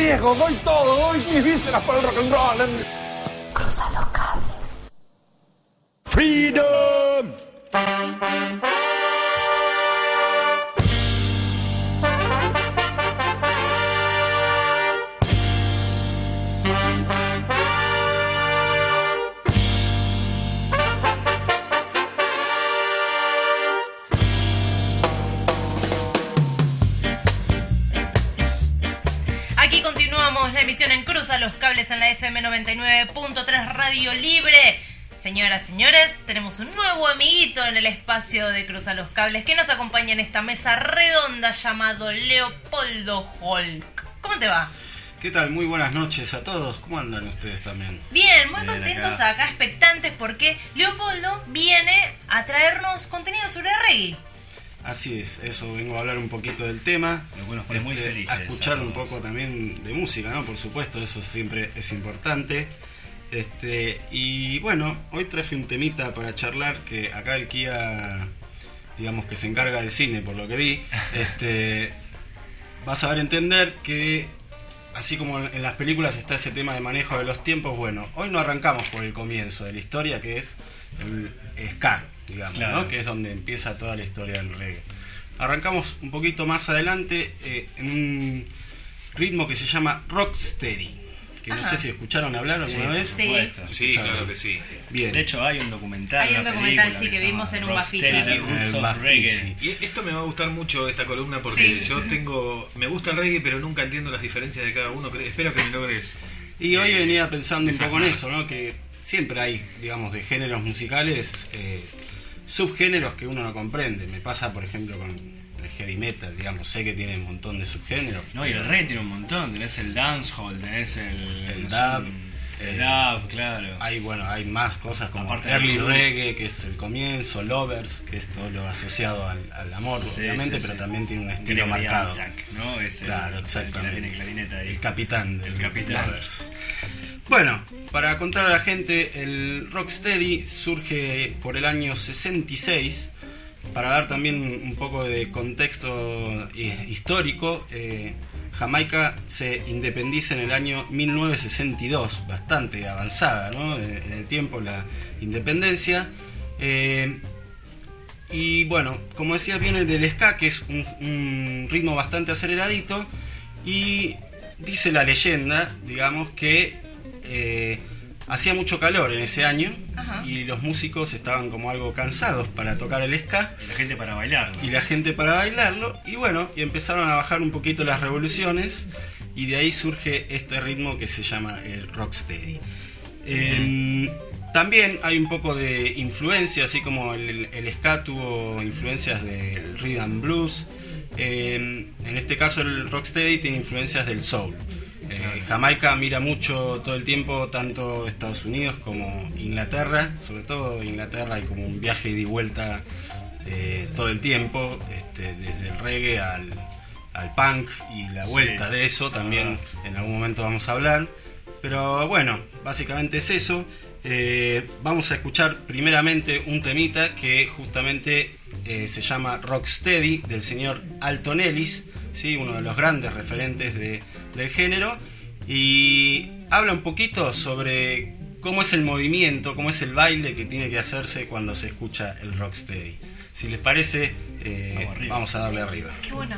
viejo, doy todo, doy mis vísceras para el rock and roll. Cruza los cables. Freedom. Aquí continuamos la emisión en Cruza los Cables en la FM 99.3 Radio Libre. Señoras, señores, tenemos un nuevo amiguito en el espacio de Cruza los Cables que nos acompaña en esta mesa redonda llamado Leopoldo Hulk. ¿Cómo te va? ¿Qué tal? Muy buenas noches a todos. ¿Cómo andan ustedes también? Bien, muy contentos acá, expectantes, porque Leopoldo viene a traernos contenido sobre reggae. Así es, eso, vengo a hablar un poquito del tema, lo cual nos pone muy felices, a escuchar un poco también de música, ¿no? Por supuesto, eso siempre es importante. Y bueno, hoy traje un temita para charlar que acá el Kia, digamos que se encarga del cine, por lo que vi, va a saber entender que así como en las películas está ese tema de manejo de los tiempos, bueno, hoy no arrancamos por el comienzo de la historia, que es el ska, digamos, claro, ¿no? Que es donde empieza toda la historia del reggae. Arrancamos un poquito más adelante en un ritmo que se llama rocksteady, que no sé si escucharon hablar alguna vez. Sí, claro que sí. Bien. De hecho hay un documental. Hay un documental, sí, que vimos en un Bafisi. Y esto me va a gustar mucho, esta columna, porque me gusta el reggae, pero nunca entiendo las diferencias de cada uno. Espero que me logres. Y hoy venía pensando un poco en eso, ¿no? Que siempre hay, digamos, de géneros musicales, subgéneros que uno no comprende. Me pasa, por ejemplo, con el heavy metal, digamos, sé que tiene un montón de subgéneros. No, y el reggae tiene un montón, tenés el dancehall, tenés el dub. El dub, claro. Hay más cosas como aparte early reggae, que es el comienzo, lovers, que es todo lo asociado al amor, obviamente, pero también tiene un estilo marcado. Isaac, ¿no? Es claro, exactamente. Tiene clarineta ahí. El capitán del lovers. Bueno, para contar a la gente, el rocksteady surge por el año 66. Para dar también un poco de contexto histórico, Jamaica se independiza en el año 1962, bastante avanzada, ¿no? En el tiempo la independencia. Y bueno, como decía, viene del ska, que es un ritmo bastante aceleradito, y dice la leyenda, digamos, que hacía mucho calor en ese año. Ajá. Y los músicos estaban como algo cansados para tocar el ska. Y la gente para bailarlo. Y bueno, y empezaron a bajar un poquito las revoluciones, y de ahí surge este ritmo que se llama el rocksteady. También hay un poco de influencia, así como el ska tuvo influencias del rhythm and blues. En este caso el rocksteady tiene influencias del soul. Jamaica mira mucho todo el tiempo, tanto Estados Unidos como Inglaterra, sobre todo Inglaterra, hay como un viaje ida y vuelta todo el tiempo, desde el reggae al punk y la vuelta de eso también en algún momento vamos a hablar. Pero bueno, básicamente es eso. Vamos a escuchar primeramente un temita que justamente se llama Rocksteady, del señor Alton Ellis, ¿sí? Uno de los grandes referentes del género, y habla un poquito sobre cómo es el movimiento, cómo es el baile que tiene que hacerse cuando se escucha el rocksteady. Si les parece, vamos a darle arriba. Qué bueno.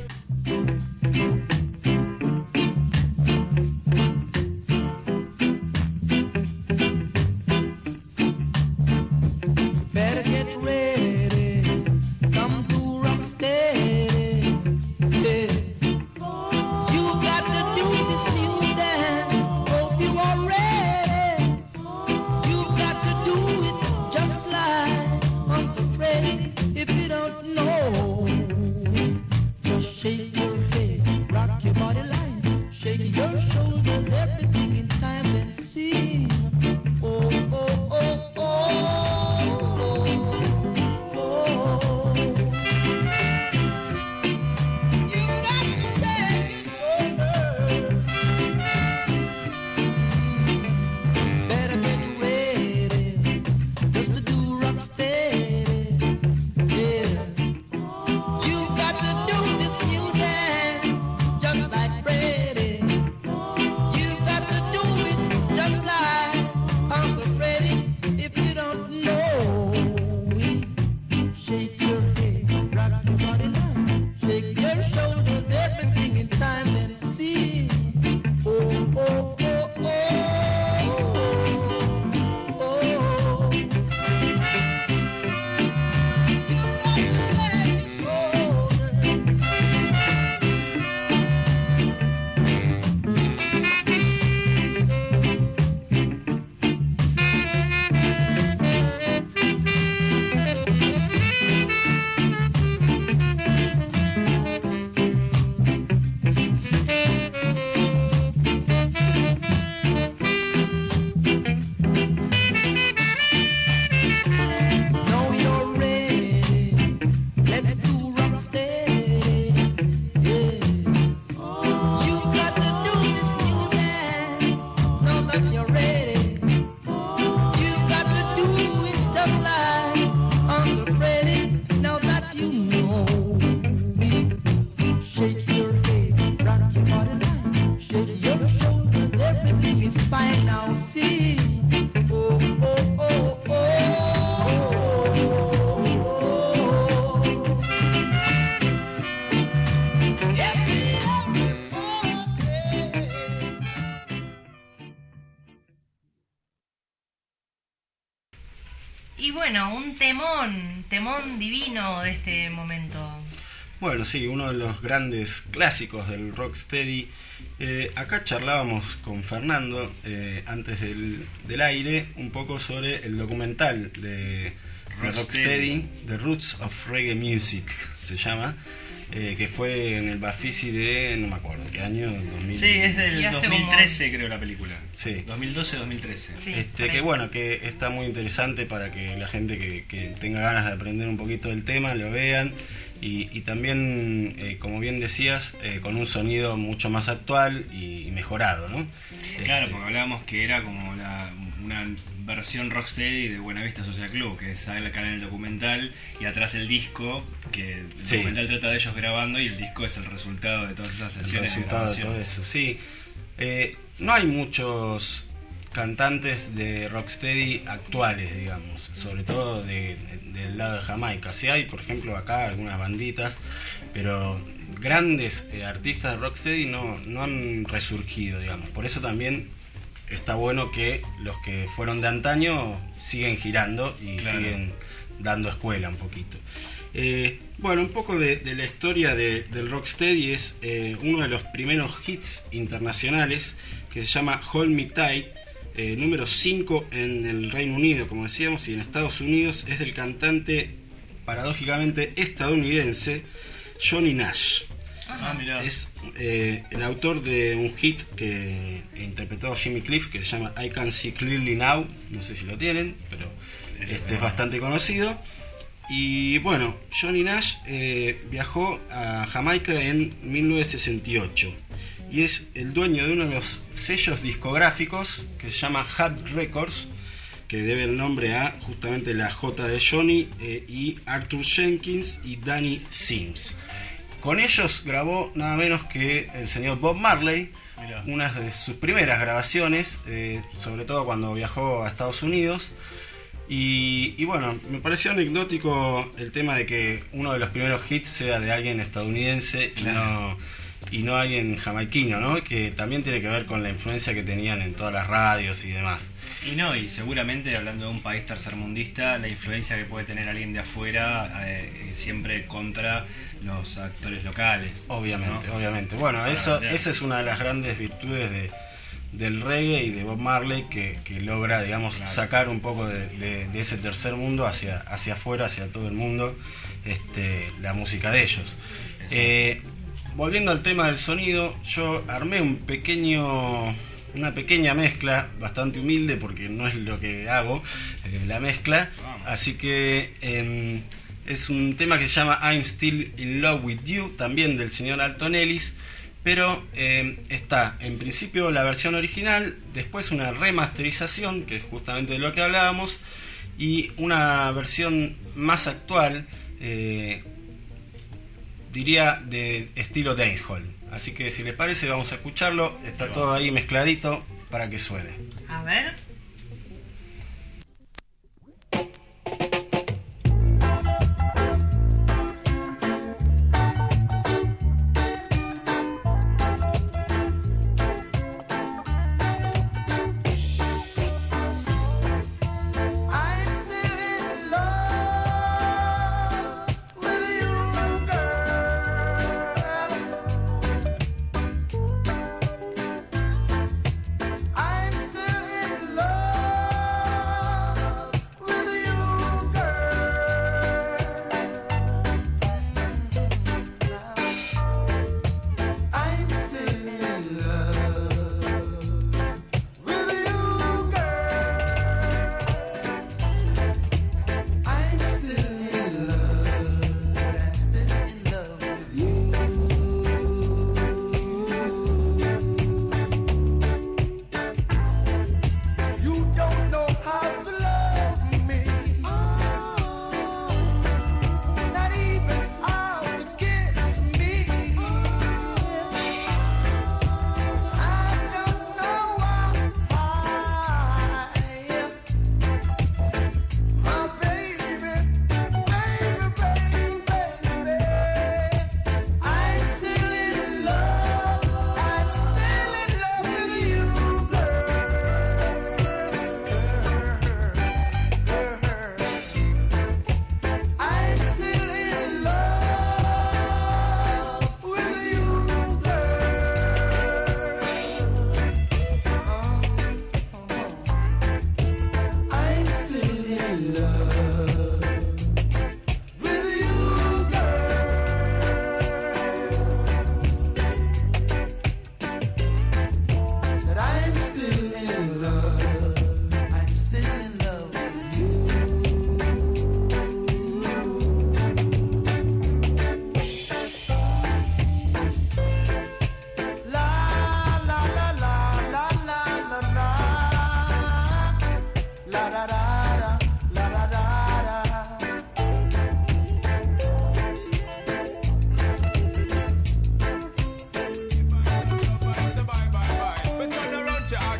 Better get ready, come to rocksteady. Yeah. You got to do this new dance. Hope you are ready. You got to do it just like Uncle Freddy. If you don't know it, just shake your bueno, un temón divino de este momento. Bueno, sí, uno de los grandes clásicos del rocksteady. Acá charlábamos con Fernando antes del aire un poco sobre el documental de rocksteady, The Roots of Reggae Music se llama, que fue en el Bafisi de, no me acuerdo qué año, 2000. Sí, es del 2013 como... creo la película. Sí. 2012-2013. Sí, que bueno, que está muy interesante para que la gente que tenga ganas de aprender un poquito del tema lo vean. Y también, como bien decías, con un sonido mucho más actual y mejorado, ¿no? Claro, porque hablábamos que era como una versión rocksteady de Buenavista Social Club, que sale acá en el documental, y atrás el disco, que el documental trata de ellos grabando, y el disco es el resultado de todas esas sesiones de grabación. Todo eso, sí. No hay muchos cantantes de rocksteady actuales, digamos, sobre todo del lado de Jamaica. Sí hay, por ejemplo, acá algunas banditas, pero grandes artistas de rocksteady no han resurgido, digamos. Por eso también está bueno que los que fueron de antaño siguen girando y siguen dando escuela un poquito. Bueno, un poco de la historia del rocksteady es uno de los primeros hits internacionales que se llama Hold Me Tight, número 5 en el Reino Unido, como decíamos, y en Estados Unidos es del cantante paradójicamente estadounidense Johnny Nash. Mirá. Es el autor de un hit que interpretó Jimmy Cliff que se llama I Can See Clearly Now, no sé si lo tienen, pero es bastante conocido. Y bueno, Johnny Nash viajó a Jamaica en 1968 y es el dueño de uno de los sellos discográficos que se llama Hub Records, que debe el nombre a justamente la J de Johnny y Arthur Jenkins y Danny Sims. Con ellos grabó nada menos que el señor Bob Marley, una de sus primeras grabaciones, sobre todo cuando viajó a Estados Unidos. Y bueno, me pareció anecdótico el tema de que uno de los primeros hits sea de alguien estadounidense y no alguien jamaiquino, ¿no? Que también tiene que ver con la influencia que tenían en todas las radios y demás. Y seguramente hablando de un país tercermundista, la influencia que puede tener alguien de afuera siempre contra los actores locales. Obviamente, ¿no? obviamente. Bueno, esa es una de las grandes virtudes del reggae y de Bob Marley que logra, digamos, sacar un poco de ese tercer mundo hacia afuera, hacia todo el mundo, la música de ellos. Volviendo al tema del sonido, yo armé una pequeña mezcla, bastante humilde porque no es lo que hago, la mezcla. Así que es un tema que se llama I'm Still in Love with You, también del señor Alton Ellis, pero está en principio la versión original, después una remasterización, que es justamente de lo que hablábamos, y una versión más actual, diría de estilo dancehall. Así que si les parece vamos a escucharlo, está todo ahí mezcladito para que suene. A ver. I'm still in love.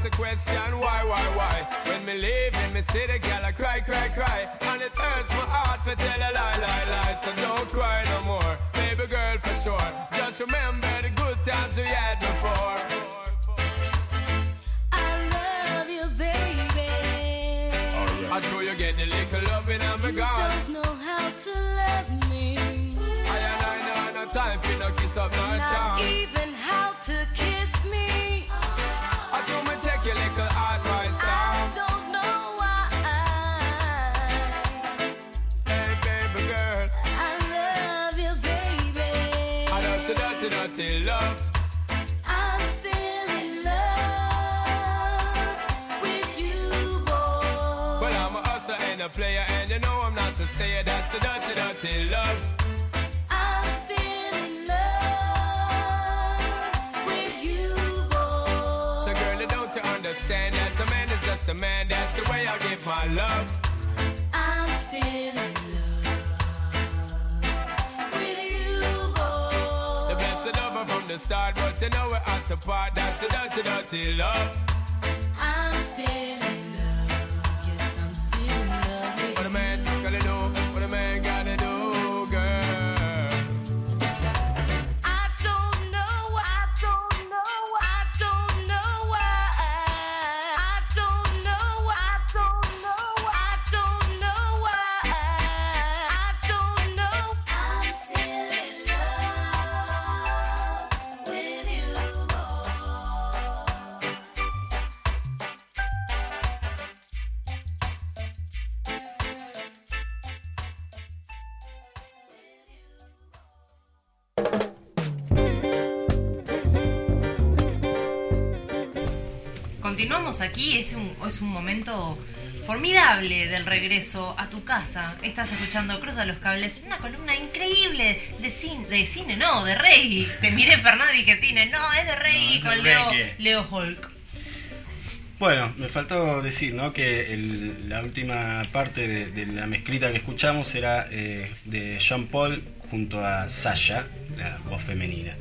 the question, why? When me leave in me city, girl, I cry. And it hurts my heart to tell a lie. So don't cry no more, baby girl, for sure. Just remember the good times we had before. I love you, baby. I know you get the little loving and me You gone. don't know how to love me. I know no time for no kiss up, no Not charm. even how to kiss me. I do me take your little advice I down. don't know why. Hey, baby girl, I love you, baby. I know so dirty love. I'm still in love with you, boy. Well, I'm a hustler and a player, and you know I'm not a stayer. That's the dirty love. I'm still in love with you, boy. So, girl, don't you understand that a man is just a man? That's the way I give my love. I'm still in love with you, boy. The blessed lover from the start, but you know we're at the part. That's the dirty love. I'm still in love. Yes, I'm still in love with What a man gotta do, what a man gotta do, girl. I don't know why. I don't know why. I don't know why. I don't know why. I don't know why. I don't know why. I don't know. I'm still in love with you, boy. Continuamos aquí, es un momento formidable del regreso a tu casa. Estás escuchando Cruza los Cables, una columna increíble de cine, no, de reggae. Te miré, Fernando, y dije cine, no, es de reggae, No, con es de reggae. Leo Hulk. Bueno, me faltó decir, ¿no?, que la última parte de la mezclita que escuchamos era de Sean Paul junto a Sasha, la voz femenina.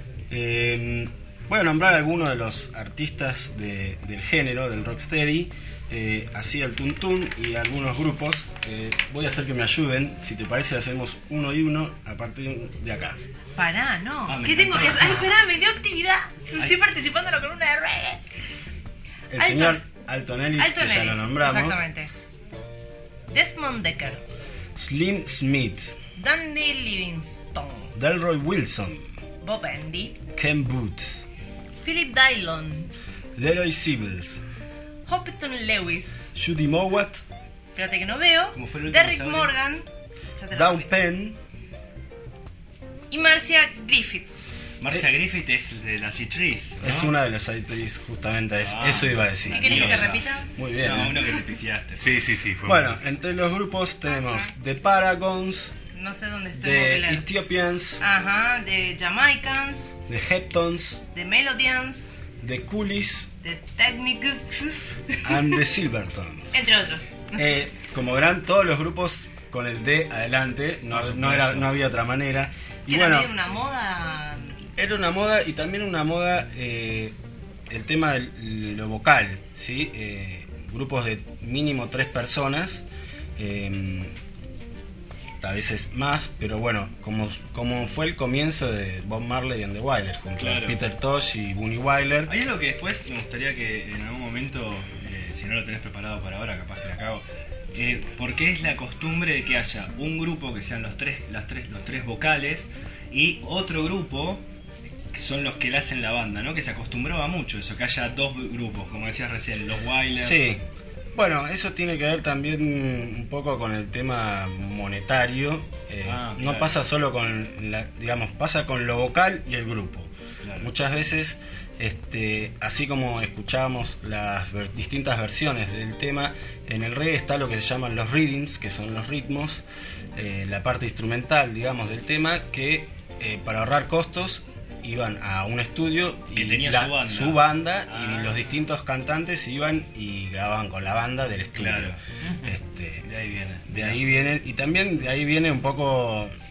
Voy a nombrar algunos de los artistas del género, del rocksteady, así el tuntún y algunos grupos. Voy a hacer que me ayuden, si te parece hacemos uno y uno a partir de acá. Pará, no. Ah, me ¿Qué tengo que hacer? encantó. Ay, esperá, me dio actividad. Estoy participando en la columna de reggae. El Alton. señor Alton Ellis, Alton que ya lo Ellis, nombramos. exactamente. Desmond Decker, Slim Smith, Dandy Livingstone, Delroy Wilson, Bob Andy, Ken Booth, Philip Dillon, Leroy Sibbles, Hopton Lewis, Judy Mowat, espérate que no veo, ¿Cómo fue el último Derrick sabio? Morgan, ya te lo Down doy, Penn, y Marcia Griffiths. Marcia Griffith es de las Trees, ¿no? es una de las actrices, justamente Ah. eso iba a decir. ¿Qué querés que te Diosa. repita? Muy bien. No, uno que te pifiaste. Sí, fue Bueno, muy entre los grupos tenemos The Paragons, No sé dónde estoy. The Moquelar. Ethiopians, Ajá, de Jamaicans, The Heptons, de Melodians, The Coolies de Technics, and The Silvertones. entre otros. Como verán, todos los grupos con el D adelante, no había otra manera. Que Y era bueno, medio una moda. era una moda, y también una moda el tema de lo vocal, ¿sí? Grupos de mínimo 3 personas, a veces más, pero bueno, como fue el comienzo de Bob Marley and the Wailers, junto Claro. a Peter Tosh y Bunny Wailer. Hay algo que después me gustaría que en algún momento, si no lo tenés preparado para ahora, capaz que lo acabo. Porque es la costumbre de que haya un grupo que sean los tres vocales y otro grupo que son los que le hacen la banda, ¿no? Que se acostumbraba mucho eso, que haya dos grupos, como decías recién, los Wailers. Sí, bueno, eso tiene que ver también un poco con el tema monetario. Claro. No pasa solo con pasa con lo vocal y el grupo. Claro. Muchas veces, así como escuchábamos las distintas versiones del tema, en el reggae está lo que se llaman los rhythms, que son los ritmos, la parte instrumental, digamos, del tema, que para ahorrar costos iban a un estudio Que y tenía su banda. y los distintos cantantes iban y grababan con la banda del estudio. Claro. De ahí viene. De ahí vienen, y también de ahí viene un poco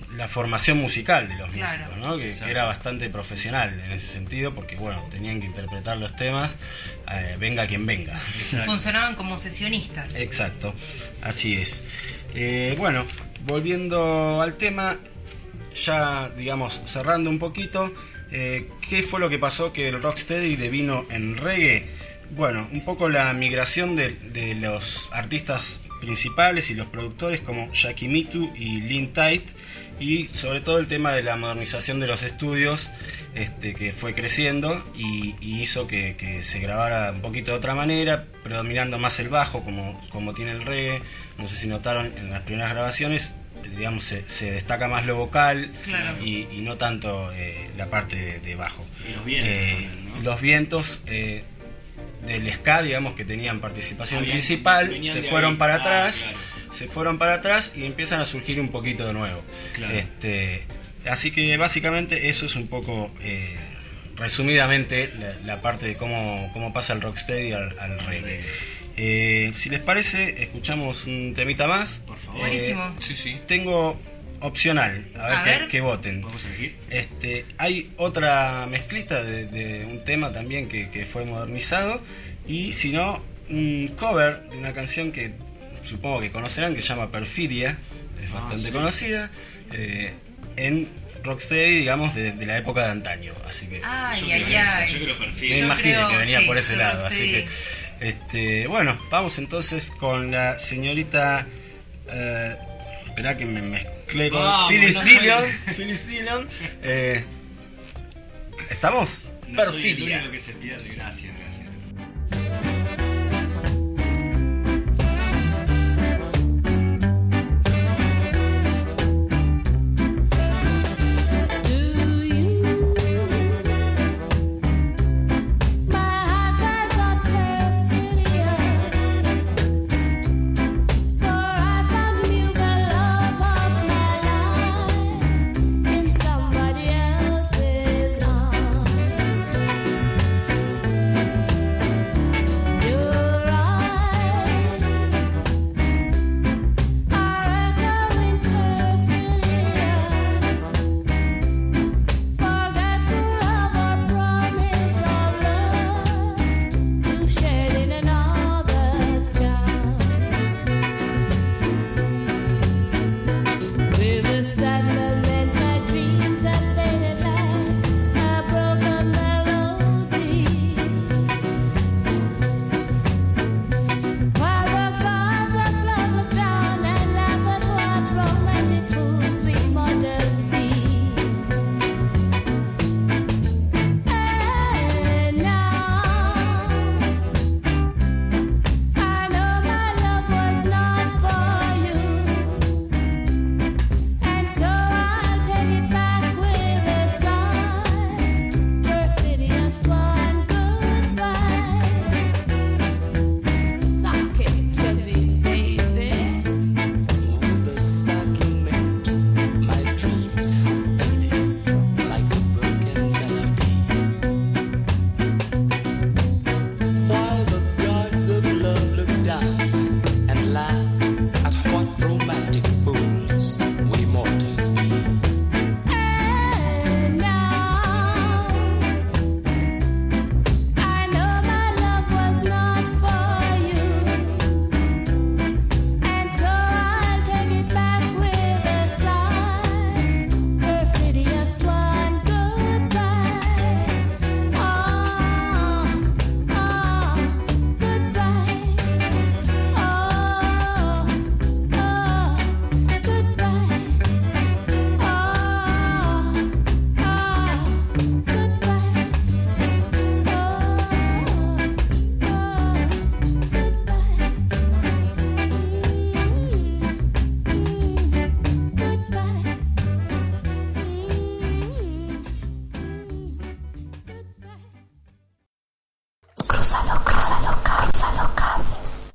la formación musical de los Claro. músicos, ¿no? Que era bastante profesional en ese sentido, porque bueno, tenían que interpretar los temas, venga quien venga. Funcionaban como sesionistas. Exacto, así es. Bueno, volviendo al tema, ya digamos cerrando un poquito, ¿qué fue lo que pasó que el rocksteady devino en reggae? Bueno, un poco la migración de los artistas principales y los productores como Jackie Mittoo y Lynn Taitt, y sobre todo el tema de la modernización de los estudios, que fue creciendo y hizo que se grabara un poquito de otra manera, predominando más el bajo como tiene el reggae. No sé si notaron en las primeras grabaciones, digamos, se destaca más lo vocal, claro, y no tanto la parte de bajo. Y los vientos también, ¿no? Los vientos del ska, digamos, que tenían participación principal, se fueron para atrás, claro. Se fueron para atrás y empiezan a surgir un poquito de nuevo. Claro. Así que básicamente eso es un poco, resumidamente, la parte de cómo pasa el rocksteady al reggae. Si les parece, escuchamos un temita más. Por favor. Buenísimo. Sí. Tengo opcional, a ver. Que voten. ¿Vamos a elegir? Hay otra mezclita de un tema también que fue modernizado, y si no, un cover de una canción que supongo que conocerán, que se llama Perfidia, es bastante conocida, en rocksteady, digamos, de la época de antaño, así que Ay, Yo ay, creo ay. yo creo Perfidia. me imagino que venía sí, por ese lado, así rocksteady. que bueno, vamos entonces con la señorita, esperá que me mezclé con Vamos, Phyllis no Dillon. soy- Phyllis Dillon. ¿Estamos? No soy el Perfidia. único que se pierde, gracias.